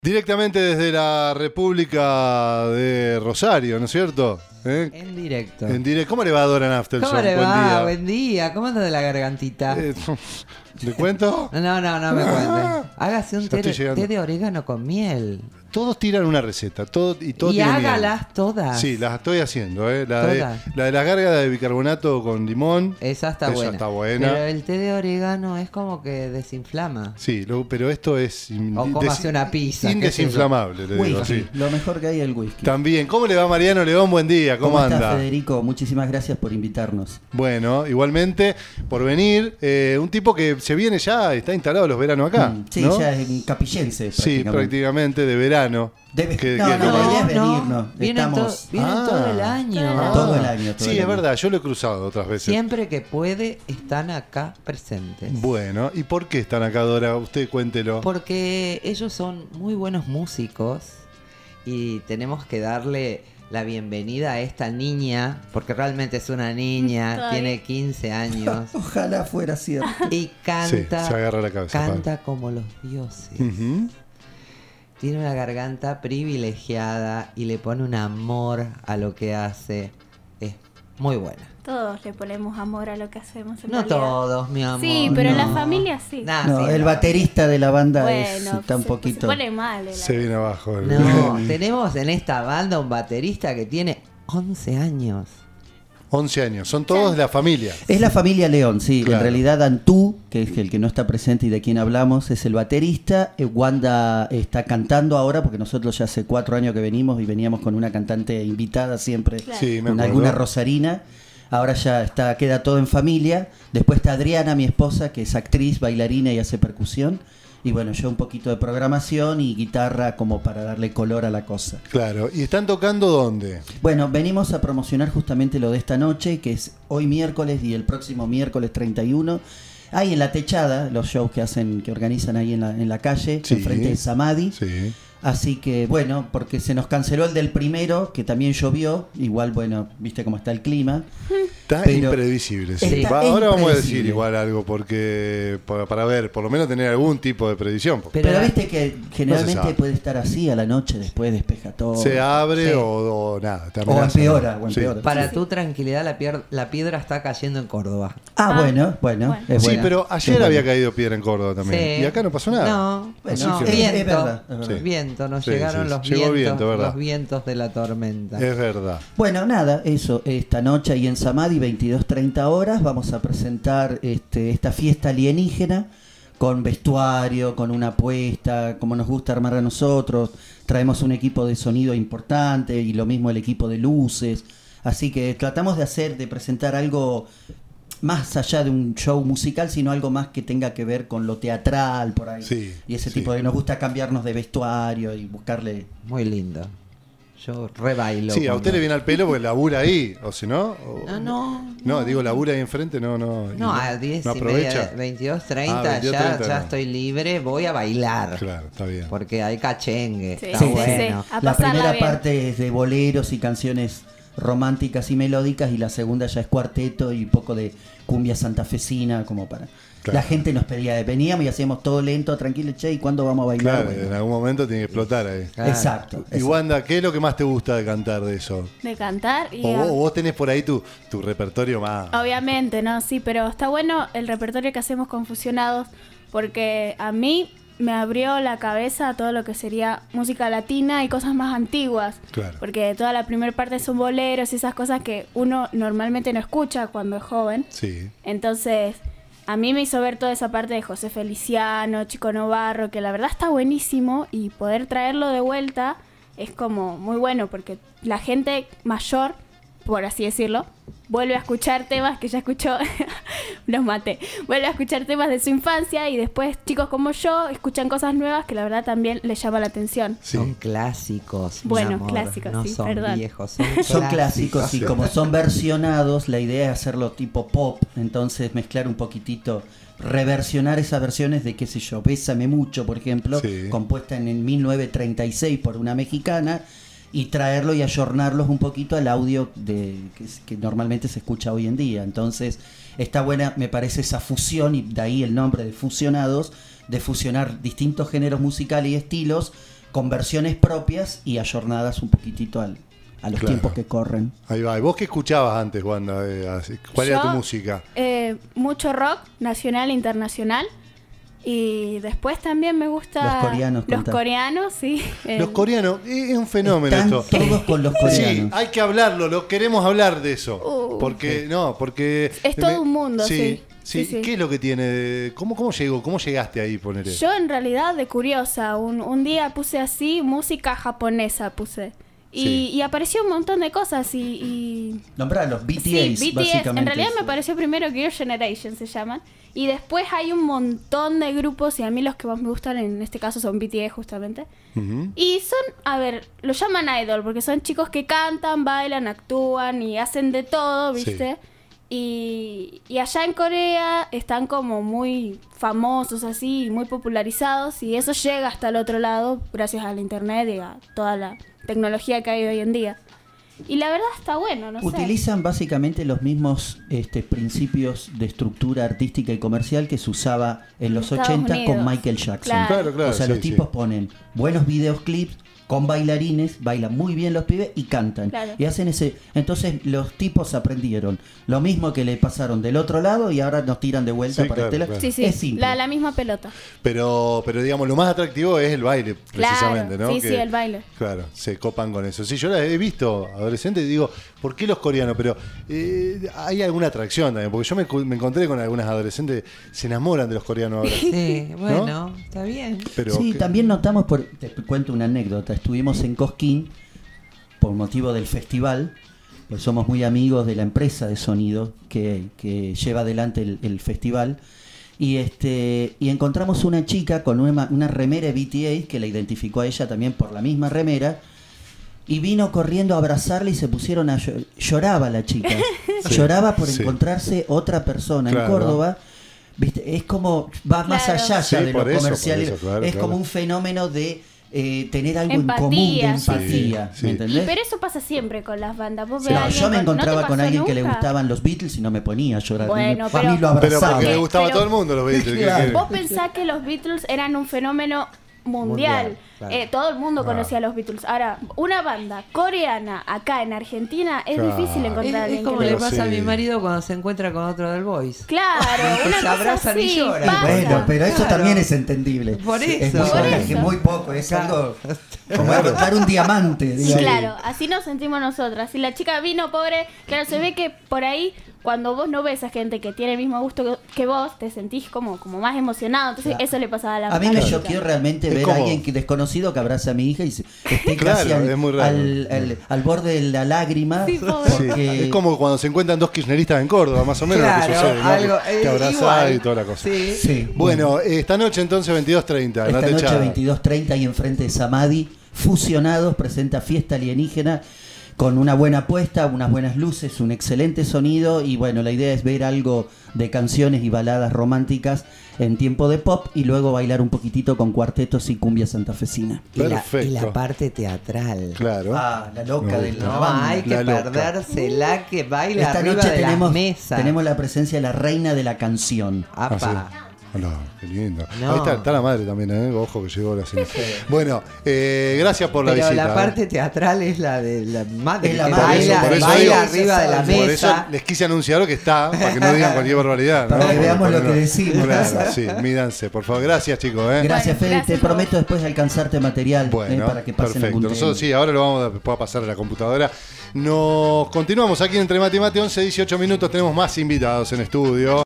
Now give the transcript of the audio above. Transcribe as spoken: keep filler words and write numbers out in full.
Directamente desde la República de Rosario, ¿no es cierto? ¿Eh? En directo. En directo. ¿Cómo le va a Dora Naftelson? ¿Cómo le Buen va? día. Buen día. ¿Cómo anda de la gargantita? Eh, ¿Le cuento? No, no, no me cuente. Hágase un Ya té, estoy llegando. té de orégano con miel. Todos tiran una receta, todo, y todo Y tiene miel. hágalas todas. Sí, las estoy haciendo, ¿eh? La de, Todas. la de la gárgara de bicarbonato con limón. Esa está Esa buena. está buena. Pero el té de orégano es como que desinflama. Sí, lo- pero esto es in- O cómase des- una pizza, qué indesinflamable, le digo, Whisky, sí. lo mejor que hay es el whisky. También, ¿cómo le va Mariano León? Buen día, ¿cómo, ¿Cómo anda? estás, Federico? Muchísimas gracias por invitarnos. Bueno, igualmente, por venir, eh, un tipo que se viene ya, está instalado los veranos acá. Mm, sí, ¿no? ya es un capillense. Sí, prácticamente de verano. Debe- Que- no, que- no, la idea es venirnos. no, vienen, Estamos- to- vienen Ah. todo el año. Todo el año. Todo Sí, el es año. verdad, yo lo he cruzado otras veces. Siempre que puede, están acá presentes. Bueno, ¿y por qué están acá, Dora? Usted cuéntelo. Porque ellos son muy buenos músicos y tenemos que darle la bienvenida a esta niña, porque realmente es una niña, Todavía. tiene quince años Ojalá fuera cierto. y Sí, canta, se agarra la cabeza. canta como los dioses. Ujú. Tiene una garganta privilegiada y le pone un amor a lo que hace. Es muy buena. Todos le ponemos amor a lo que hacemos. En No realidad. todos, mi amor. Sí, pero No. la familia sí. Nah, No, sí, el no. baterista de la banda Bueno, es, está un se- poquito. se pone mal. el- Se viene abajo. el- No, tenemos en esta banda un baterista que tiene once años. once años, son todos de la familia. Es la familia León, sí. Claro. En realidad, Antú, que es el que no está presente y de quien hablamos, es el baterista. Eh, Wanda está cantando ahora, porque nosotros ya hace cuatro años que venimos y veníamos con una cantante invitada siempre, Claro. Sí, me con acuerdo. alguna rosarina. Ahora ya está, queda todo en familia. Después está Adriana, mi esposa, que es actriz, bailarina y hace percusión. Y bueno, yo un poquito de programación y guitarra como para darle color a la cosa. Claro, ¿y están tocando dónde? Bueno, venimos a promocionar justamente lo de esta noche, que es hoy miércoles y el próximo miércoles treinta y uno. Ahí en La Techada, los shows que hacen, que organizan ahí en la, en la calle, Sí. enfrente de Samadhi. Sí. Así que bueno, porque se nos canceló el del primero, que también llovió. Igual, bueno, viste cómo está el clima. Está Pero- impredecible. Sí. Está Va, ahora vamos a impredecible. decir igual algo, porque para, para ver, por lo menos tener algún tipo de predicción. Pero- Pero, viste que generalmente sabe. puede estar así a la noche, después despeja todo. Se abre Sí. o, o nada. te O amenaza, empeora, ¿no? o Sí. empeora. Para Sí, sí. tu tranquilidad, la, pier- la piedra está cayendo en Córdoba. Ah, Ah, bueno, bueno, bueno. es Sí, buena. pero Es ayer buena. había caído piedra en Córdoba también. Sí. Y acá no pasó nada. No, Así no, que- Es- viento. es verdad, es verdad. Sí. Viento, nos Sí, llegaron sí, los, llegó el vientos, viento, ¿verdad? los vientos de la tormenta. Es verdad. Bueno, nada, eso, esta noche ahí en Samadhi, veintidós treinta horas, vamos a presentar este, esta fiesta alienígena con vestuario, con una apuesta, como nos gusta armar a nosotros. Traemos un equipo de sonido importante y lo mismo el equipo de luces. Así que tratamos de hacer, de presentar algo más allá de un show musical, sino algo más que tenga que ver con lo teatral por ahí. Sí, y ese sí. tipo de, nos gusta cambiarnos de vestuario y buscarle... Muy lindo. Yo rebailo. Sí, a usted cuando- le viene al pelo porque labura ahí, o si no. o- No, no. No, digo, labura ahí enfrente, no, no. y No, a diez no y aprovecha. media, veintidós, treinta, Ah, veintidós, ya, treinta ya no. estoy libre, voy a bailar. Claro, está bien. Porque hay cachengue, Sí, está sí, sí, bueno. A La pasarla primera bien. parte es de boleros y canciones románticas y melódicas y la segunda ya es cuarteto y un poco de cumbia santafesina como para... Claro. La gente nos pedía, veníamos y hacíamos todo lento, tranquilo, che, ¿y cuándo vamos a bailar? Claro, Bueno, en algún momento tiene que explotar ahí. Claro. Exacto. Y exacto. Wanda, ¿qué es lo que más te gusta de cantar de eso? De cantar y O a- vos, vos tenés por ahí tu, tu repertorio más. obviamente, ¿no? Sí, pero está bueno el repertorio que hacemos con Fusionados porque a mí me abrió la cabeza a todo lo que sería música latina y cosas más antiguas. Claro. Porque toda la primera parte son boleros y esas cosas que uno normalmente no escucha cuando es joven. Sí. Entonces, a mí me hizo ver toda esa parte de José Feliciano, Chico Novarro, que la verdad está buenísimo y poder traerlo de vuelta es como muy bueno porque la gente mayor, por así decirlo, vuelve a escuchar temas que ya escuchó, los maté, vuelve a escuchar temas de su infancia y después chicos como yo escuchan cosas nuevas que la verdad también les llama la atención. Sí. Son clásicos. mi Bueno, amor, clásicos, no sí, son perdón. viejos, son, Son clásicos y como son versionados, la idea es hacerlo tipo pop, entonces mezclar un poquitito, reversionar esas versiones de, qué sé yo, Bésame Mucho, por ejemplo, Sí. compuesta en, en mil novecientos treinta y seis por una mexicana, y traerlo y ayornarlos un poquito al audio de que, que normalmente se escucha hoy en día. Entonces está buena, me parece, esa fusión, y de ahí el nombre de Fusionados, de fusionar distintos géneros musicales y estilos con versiones propias y ayornadas un poquitito al, a los Claro. tiempos que corren. Ahí va. ¿Y vos qué escuchabas antes, Wanda? Eh, así- ¿Cuál era Yo, tu música? Eh, mucho rock, nacional e internacional. Y después también me gusta... Los coreanos, Los contá. coreanos, sí. El- Los coreanos, eh, es un fenómeno Están esto. todos con los Sí, coreanos. hay que hablarlo, lo queremos hablar de eso. Uh. porque, no, porque... Es todo un mundo, sí. Sí, Sí, sí. ¿qué es lo que tiene? ¿Cómo, cómo llegó? ¿Cómo llegaste ahí, ponele? Yo en realidad de curiosa, un, un día puse así, música japonesa puse. Y, Sí. y apareció un montón de cosas y... y Nombrá los B T sí, As, B T S. básicamente. En realidad me eso. apareció primero Girl Generation, se llaman. Y después hay un montón de grupos y a mí los que más me gustan en este caso son B T S justamente. Ujú. Y son, a ver, lo llaman idol porque son chicos que cantan, bailan, actúan y hacen de todo, ¿viste? Y, y allá en Corea están como muy famosos así, muy popularizados y eso llega hasta el otro lado gracias al internet y a toda la tecnología que hay hoy en día. Y la verdad está bueno, no sé. Utilizan básicamente los mismos este, principios de estructura artística y comercial que se usaba en los Estados ochenta con Unidos. Michael Jackson. Claro. Claro, claro. o sea, sí, los sí. tipos ponen buenos videoclips con bailarines, bailan muy bien los pibes y cantan. Claro. Y hacen ese... Entonces los tipos aprendieron lo mismo que le pasaron del otro lado y ahora nos tiran de vuelta Sí, para claro, este lado. claro. Sí, sí, Es simple. la, la misma pelota. Pero, pero digamos, lo más atractivo es el baile, precisamente, Claro, ¿no? sí, sí, el baile. Claro, se copan con eso. Sí, yo la he visto adolescentes y digo, ¿por qué los coreanos? Pero eh, hay alguna atracción también, porque yo me, cu- me encontré con algunas adolescentes, se enamoran de los coreanos ahora. Sí, bueno, está bien. Pero Sí, que- también notamos, por, te cuento una anécdota, estuvimos en Cosquín por motivo del festival, pues somos muy amigos de la empresa de sonido que, que lleva adelante el, el festival, y este y encontramos una chica con una, una remera de B T S que la identificó a ella también por la misma remera, y vino corriendo a abrazarla y se pusieron a llo- lloraba la chica, Sí, lloraba por sí. encontrarse otra persona Claro. en Córdoba. ¿Viste? Es como, va más Claro. allá ya Sí, de lo por eso, comercial. por eso, claro, es claro. como un fenómeno de eh, tener algo Empatía, en común, de sí, empatía. sí. ¿Me Y, entendés? pero eso pasa siempre con las bandas. Vos Sí, ves a no, alguien yo me con- ¿no te encontraba con pasó alguien que le nunca? gustaban los Beatles y no me ponía a llorar. Bueno, a pero- mí lo Pero abrazaba. porque le Pero- gustaba a todo el mundo los Beatles. ¿qué Claro. quiere? Vos pensás que los Beatles eran un fenómeno mundial. Mundial, claro. Eh, todo el mundo Ah. conocía a los Beatles. Ahora, una banda coreana acá en Argentina es Claro. difícil encontrar Es, a es alguien como que le Pero pasa a sí. mi marido cuando se encuentra con otro del Boys. Claro, Que una se cosa abrazan y así, lloran. pasa. Bueno, pero eso Claro. también es entendible. Por Es eso. muy, Por es que eso. muy poco, es Claro. algo como encontrar un diamante. digamos. Claro, así nos sentimos nosotras. Si la chica vino pobre, claro, se ve que por ahí, cuando vos no ves a gente que tiene el mismo gusto que- que vos, te sentís como, como más emocionado. Entonces, Claro. eso le pasaba a la A mí a me la chica. choqueó realmente Es ver como- a alguien que desconocido que abraza a mi hija y se, esté Claro, casi al, es muy raro. al- al- al borde de la lágrima. Sí, pobre. Sí, porque es como cuando se encuentran dos kirchneristas en Córdoba, más o menos lo que Claro, sucede, ¿no? algo, Que- que eh, abrazás igual. y toda la cosa. Sí. Sí, Bueno, esta noche entonces veintidós treinta, esta Nate noche Chada. veintidós treinta y enfrente de Samadhi, Fusionados presenta Fiesta Alienígena con una buena apuesta, unas buenas luces, un excelente sonido y bueno, la idea es ver algo de canciones y baladas románticas en tiempo de pop y luego bailar un poquitito con cuartetos y cumbia santafesina. Y la, y Perfecto. la parte teatral. Claro. Ah, la loca Me de gusta. la No, banda. hay que La loca. perdérsela que baila Esta arriba noche de tenemos, las mesas. tenemos la presencia de la reina de la canción. Apa. Ah, sí. Hola, qué lindo. No. Ahí está, está la madre también, ¿eh? Ojo que llegó la señora. Bueno, eh, gracias por la Pero visita. la ¿eh? parte teatral es la de la madre Es la que madre, baila, por eso baila digo- arriba de la Por Por mesa. eso les quise anunciar que está, para que no digan cualquier barbaridad. ¿no? Para que veamos Porque lo que decimos. Claro, sí, mídanse, por favor. Gracias, chicos. ¿eh? Gracias, Bueno, Fede. gracias Te a vos. prometo después alcanzarte material eh, Bueno, para que pasen perfecto. algún Nosotros tema. sí, ahora lo vamos a, después a pasar a la computadora. Nos continuamos aquí en Entre Mate y Mate, once dieciocho minutos. Tenemos más invitados en estudio.